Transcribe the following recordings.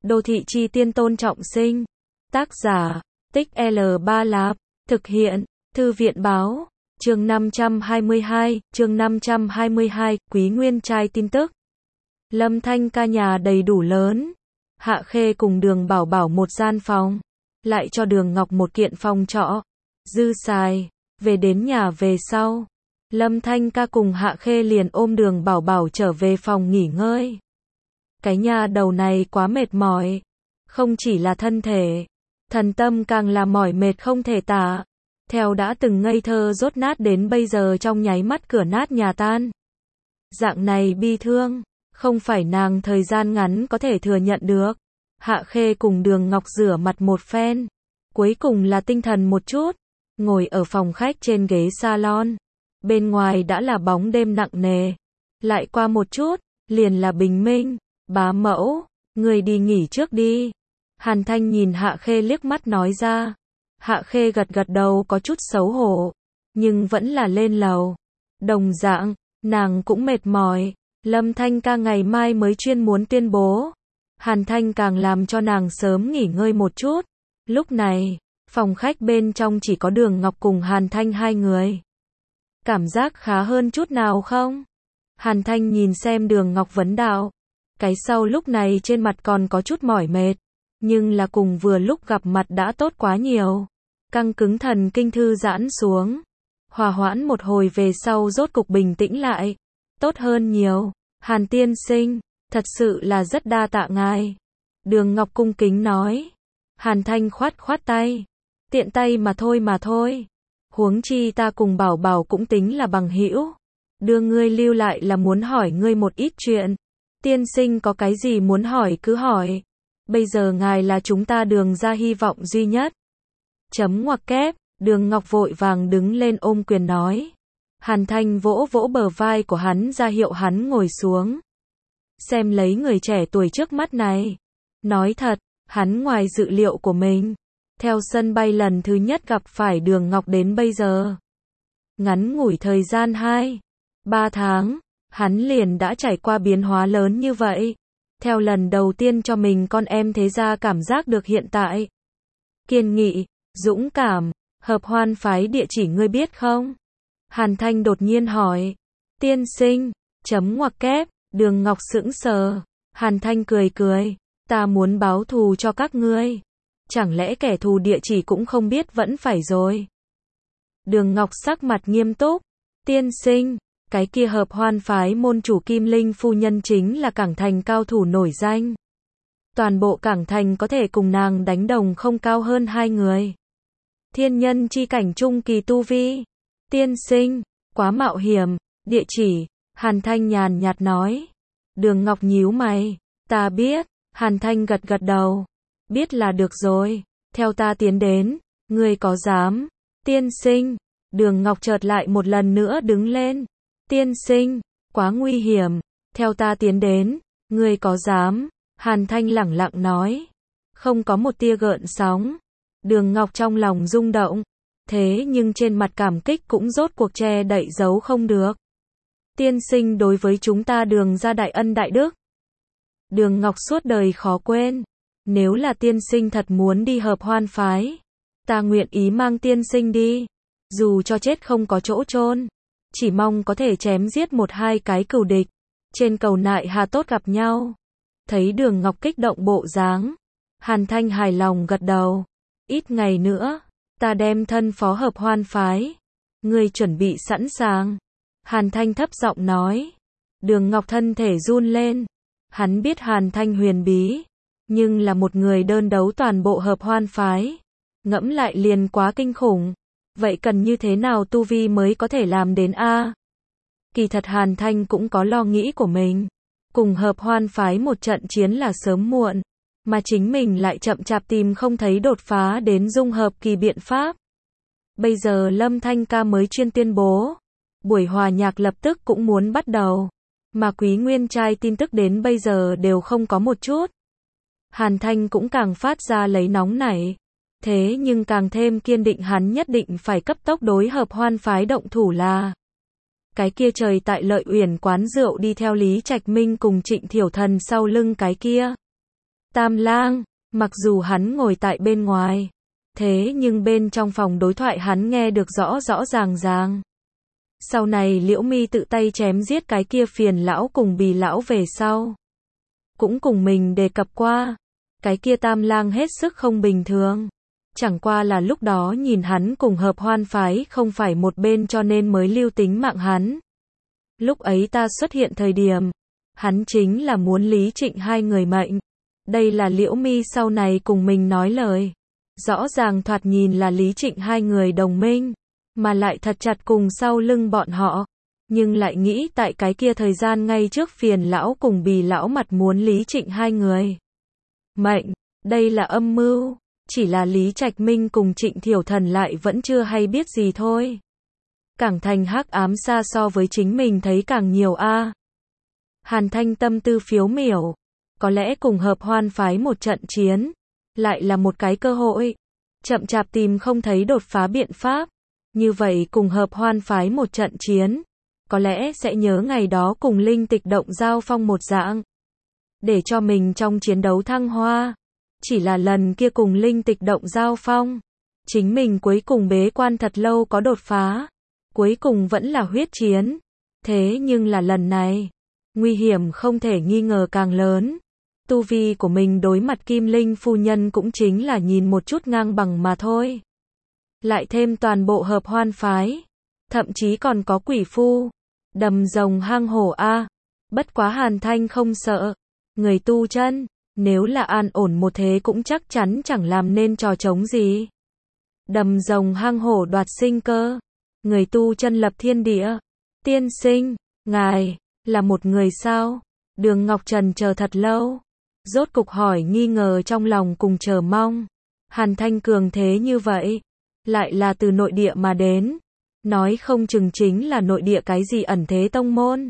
Đô thị chi tiên Tôn Trọng Sinh. Tác giả, Tích L3 Lạp. Thực hiện, Thư viện báo. Chương 522, Quý Nguyên trai tin tức. Lâm Thanh ca nhà đầy đủ lớn. Hạ Khê cùng Đường Bảo Bảo một gian phòng. Lại cho Đường Ngọc một kiện phòng trọ. Dư xài. Về đến nhà về sau. Lâm Thanh ca cùng Hạ Khê liền ôm Đường Bảo Bảo trở về phòng nghỉ ngơi. Cái nhà đầu này quá mệt mỏi. Không chỉ là thân thể. Thần tâm càng là mỏi mệt không thể tả. Theo đã từng ngây thơ dốt nát đến bây giờ trong nháy mắt cửa nát nhà tan. Dạng này bi thương. Không phải nàng thời gian ngắn có thể thừa nhận được. Hạ Khê cùng Đường Ngọc rửa mặt một phen. Cuối cùng là tinh thần một chút. Ngồi ở phòng khách trên ghế salon. Bên ngoài đã là bóng đêm nặng nề. Lại qua một chút, liền là bình minh. Bá mẫu, người đi nghỉ trước đi. Hàn Thanh nhìn Hạ Khê liếc mắt nói ra. Hạ Khê gật gật đầu có chút xấu hổ. Nhưng vẫn là lên lầu. Đồng dạng, nàng cũng mệt mỏi. Lâm Thanh ca ngày mai mới chuyên muốn tuyên bố. Hàn Thanh càng làm cho nàng sớm nghỉ ngơi một chút. Lúc này, phòng khách bên trong chỉ có Đường Ngọc cùng Hàn Thanh hai người. Cảm giác khá hơn chút nào không? Hàn Thanh nhìn xem Đường Ngọc vấn đạo. Cái sau lúc này trên mặt còn có chút mỏi mệt. Nhưng là cùng vừa lúc gặp mặt đã tốt quá nhiều. Căng cứng thần kinh thư giãn xuống. Hòa hoãn một hồi về sau rốt cục bình tĩnh lại. Tốt hơn nhiều. Hàn tiên sinh, thật sự là rất đa tạ ngài. Đường Ngọc cung kính nói. Hàn Thanh khoát khoát tay. Tiện tay mà thôi. Huống chi ta cùng Bảo Bảo cũng tính là bằng hữu. Đưa ngươi lưu lại là muốn hỏi ngươi một ít chuyện. Tiên sinh có cái gì muốn hỏi cứ hỏi. Bây giờ ngài là chúng ta Đường ra hy vọng duy nhất. Chấm ngoặc kép, Đường Ngọc vội vàng đứng lên ôm quyền nói. Hàn Thanh vỗ vỗ bờ vai của hắn ra hiệu hắn ngồi xuống. Xem lấy người trẻ tuổi trước mắt này. Nói thật, hắn ngoài dự liệu của mình. Theo sân bay lần thứ nhất gặp phải Đường Ngọc đến bây giờ. Ngắn ngủi thời gian 2-3 tháng, hắn liền đã trải qua biến hóa lớn như vậy. Theo lần đầu tiên cho mình con em thế ra cảm giác được hiện tại. Kiên nghị, dũng cảm, hợp hoan phái địa chỉ ngươi biết không? Hàn Thanh đột nhiên hỏi. Tiên sinh, chấm ngoặc kép, Đường Ngọc sững sờ. Hàn Thanh cười. Ta muốn báo thù cho các ngươi. Chẳng lẽ kẻ thù địa chỉ cũng không biết vẫn phải rồi. Đường Ngọc sắc mặt nghiêm túc. Tiên sinh, cái kia hợp hoan phái môn chủ Kim Linh phu nhân chính là Cảng Thành cao thủ nổi danh. Toàn bộ Cảng Thành có thể cùng nàng đánh đồng không cao hơn 2 người. Thiên nhân chi cảnh trung kỳ tu vi. Tiên sinh, quá mạo hiểm. Địa chỉ, Hàn Thanh nhàn nhạt nói. Đường Ngọc nhíu mày. Ta biết. Hàn Thanh gật gật đầu. Biết là được rồi. Theo ta tiến đến. Ngươi có dám? Tiên sinh. Đường Ngọc chợt lại một lần nữa đứng lên. Tiên sinh, quá nguy hiểm. Theo ta tiến đến. Ngươi có dám? Hàn Thanh lẳng lặng nói. Không có một tia gợn sóng. Đường Ngọc trong lòng rung động. Thế nhưng trên mặt cảm kích cũng rốt cuộc che đậy giấu không được. Tiên sinh đối với chúng ta Đường ra đại ân đại đức. Đường Ngọc suốt đời khó quên. Nếu là tiên sinh thật muốn đi hợp hoan phái, ta nguyện ý mang tiên sinh đi. Dù cho chết không có chỗ chôn, chỉ mong có thể chém giết 1-2 cái cừu địch. Trên cầu nại hà tốt gặp nhau. Thấy Đường Ngọc kích động bộ dáng, Hàn Thanh hài lòng gật đầu. Ít ngày nữa, ta đem thân phó hợp hoan phái. Ngươi chuẩn bị sẵn sàng. Hàn Thanh thấp giọng nói. Đường Ngọc thân thể run lên. Hắn biết Hàn Thanh huyền bí. Nhưng là một người đơn đấu toàn bộ hợp hoan phái. Ngẫm lại liền quá kinh khủng. Vậy cần như thế nào tu vi mới có thể làm đến a? Kỳ thật Hàn Thanh cũng có lo nghĩ của mình. Cùng hợp hoan phái một trận chiến là sớm muộn. Mà chính mình lại chậm chạp tìm không thấy đột phá đến dung hợp kỳ biện pháp. Bây giờ Lâm Thanh ca mới chuyên tuyên bố. Buổi hòa nhạc lập tức cũng muốn bắt đầu. Mà Quý Nguyên trai tin tức đến bây giờ đều không có một chút. Hàn Thanh cũng càng phát ra lấy nóng nảy. Thế nhưng càng thêm kiên định hắn nhất định phải cấp tốc đối hợp hoan phái động thủ là. Cái kia trời tại Lợi Uyển quán rượu đi theo Lý Trạch Minh cùng Trịnh Thiểu Thần sau lưng cái kia. Tam Lang, mặc dù hắn ngồi tại bên ngoài, thế nhưng bên trong phòng đối thoại hắn nghe được rõ rõ ràng ràng. Sau này Liễu Mi tự tay chém giết cái kia Phiền lão cùng Bì lão về sau, cũng cùng mình đề cập qua, cái kia Tam Lang hết sức không bình thường. Chẳng qua là lúc đó nhìn hắn cùng Hợp Hoan phái không phải một bên cho nên mới lưu tính mạng hắn. Lúc ấy ta xuất hiện thời điểm, hắn chính là muốn Lý Trịnh hai người mệnh. Đây là Liễu Mi sau này cùng mình nói lời. Rõ ràng thoạt nhìn là Lý Trịnh hai người đồng minh, mà lại thật chặt cùng sau lưng bọn họ. Nhưng lại nghĩ tại cái kia thời gian ngay trước Phiền lão cùng Bì lão mặt muốn Lý Trịnh hai người mệnh, đây là âm mưu. Chỉ là Lý Trạch Minh cùng Trịnh Thiểu Thần lại vẫn chưa hay biết gì thôi. Cảng thành hắc ám xa so với chính mình thấy càng nhiều a. Hàn Thanh tâm tư phiếu miểu, có lẽ cùng Hợp Hoan phái một trận chiến, lại là một cái cơ hội. Chậm chạp tìm không thấy đột phá biện pháp, như vậy cùng Hợp Hoan phái một trận chiến, có lẽ sẽ nhớ ngày đó cùng Linh Tịch Động giao phong một dạng, để cho mình trong chiến đấu thăng hoa. Chỉ là lần kia cùng Linh Tịch Động giao phong, chính mình cuối cùng bế quan thật lâu có đột phá, cuối cùng vẫn là huyết chiến. Thế nhưng là lần này, nguy hiểm không thể nghi ngờ càng lớn. Tu vi của mình đối mặt Kim Linh phu nhân cũng chính là nhìn một chút ngang bằng mà thôi. Lại thêm toàn bộ Hợp Hoan phái, thậm chí còn có quỷ phu, đầm rồng hang hổ a. Bất quá Hàn Thanh không sợ, người tu chân, nếu là an ổn một thế cũng chắc chắn chẳng làm nên trò trống gì. Đầm rồng hang hổ đoạt sinh cơ, người tu chân lập thiên địa. Tiên sinh, ngài là một người sao? Đường Ngọc Trần chờ thật lâu, rốt cục hỏi nghi ngờ trong lòng cùng chờ mong. Hàn Thanh cường thế như vậy, lại là từ nội địa mà đến, nói không chừng chính là nội địa cái gì ẩn thế tông môn.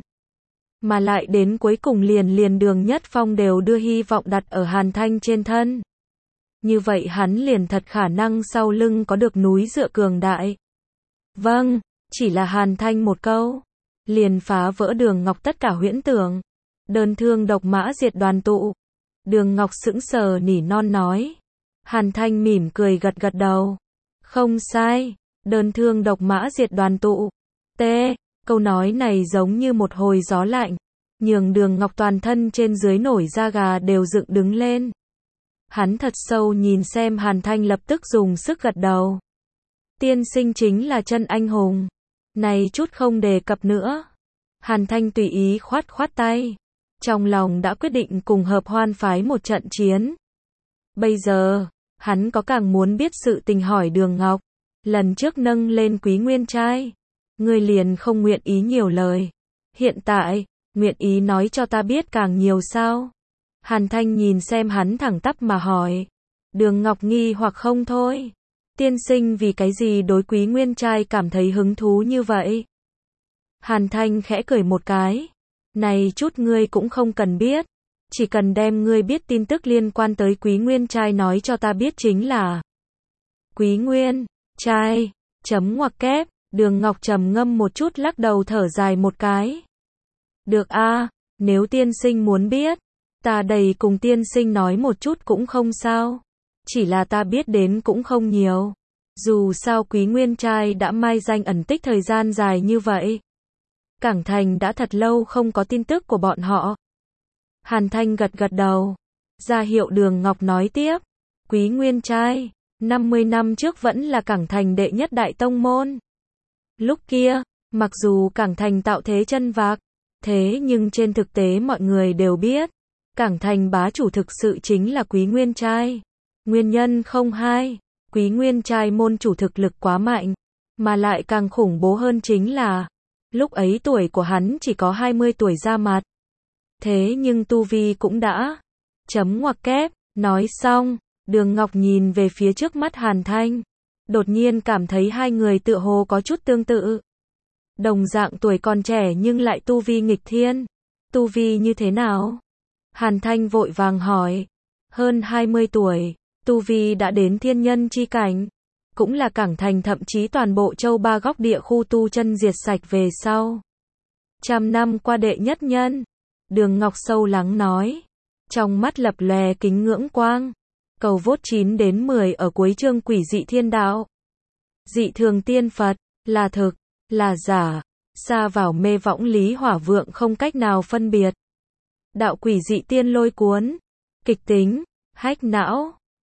Mà lại đến cuối cùng liền Đường Nhất Phong đều đưa hy vọng đặt ở Hàn Thanh trên thân. Như vậy hắn liền thật khả năng sau lưng có được núi dựa cường đại. Vâng, chỉ là Hàn Thanh một câu, liền phá vỡ Đường Ngọc tất cả huyễn tưởng. Đơn thương độc mã diệt đoàn tụ. Đường Ngọc sững sờ nỉ non nói. Hàn Thanh mỉm cười gật gật đầu. Không sai, đơn thương độc mã diệt đoàn tụ. Câu nói này giống như một hồi gió lạnh, nhường Đường Ngọc toàn thân trên dưới nổi da gà đều dựng đứng lên. Hắn thật sâu nhìn xem Hàn Thanh lập tức dùng sức gật đầu. Tiên sinh chính là chân anh hùng. Này chút không đề cập nữa. Hàn Thanh tùy ý khoát khoát tay. Trong lòng đã quyết định cùng Hợp Hoan phái một trận chiến. Bây giờ, hắn có càng muốn biết sự tình hỏi Đường Ngọc. Lần trước nâng lên Quý Nguyên trai, ngươi liền không nguyện ý nhiều lời. Hiện tại, nguyện ý nói cho ta biết càng nhiều sao? Hàn Thanh nhìn xem hắn thẳng tắp mà hỏi. Đường Ngọc nghi hoặc không thôi. Tiên sinh vì cái gì đối Quý Nguyên trai cảm thấy hứng thú như vậy? Hàn Thanh khẽ cười một cái. Này chút ngươi cũng không cần biết. Chỉ cần đem ngươi biết tin tức liên quan tới Quý Nguyên trai nói cho ta biết chính là. Quý Nguyên trai, chấm ngoặc kép. Đường Ngọc trầm ngâm một chút lắc đầu thở dài một cái. Được a, nếu tiên sinh muốn biết, ta đầy cùng tiên sinh nói một chút cũng không sao. Chỉ là ta biết đến cũng không nhiều. Dù sao Quý Nguyên trai đã mai danh ẩn tích thời gian dài như vậy. Cảng thành đã thật lâu không có tin tức của bọn họ. Hàn Thanh gật gật đầu, ra hiệu Đường Ngọc nói tiếp. Quý Nguyên trai, 50 năm trước vẫn là cảng thành đệ nhất đại tông môn. Lúc kia, mặc dù cảng thành tạo thế chân vạc, thế nhưng trên thực tế mọi người đều biết, cảng thành bá chủ thực sự chính là Quý Nguyên trai. Nguyên nhân không hai, Quý Nguyên trai môn chủ thực lực quá mạnh, mà lại càng khủng bố hơn chính là, lúc ấy tuổi của hắn chỉ có 20 tuổi ra mặt. Thế nhưng tu vi cũng đã chấm ngoặc kép. Nói xong, Đường Ngọc nhìn về phía trước mắt Hàn Thanh, đột nhiên cảm thấy hai người tựa hồ có chút tương tự. Đồng dạng tuổi còn trẻ nhưng lại tu vi nghịch thiên. Tu vi như thế nào? Hàn Thanh vội vàng hỏi. Hơn 20 tuổi, tu vi đã đến thiên nhân chi cảnh. Cũng là cảng thành thậm chí toàn bộ châu ba góc địa khu tu chân diệt sạch về sau. 100 năm qua đệ nhất nhân. Đường Ngọc sâu lắng nói. Trong mắt lập lòe kính ngưỡng quang. Cầu vốt 9 đến 10 ở cuối chương quỷ dị thiên đạo. Dị thường tiên Phật, là thực, là giả, xa vào mê võng lý hỏa vượng không cách nào phân biệt. Đạo quỷ dị tiên lôi cuốn, kịch tính, hách não.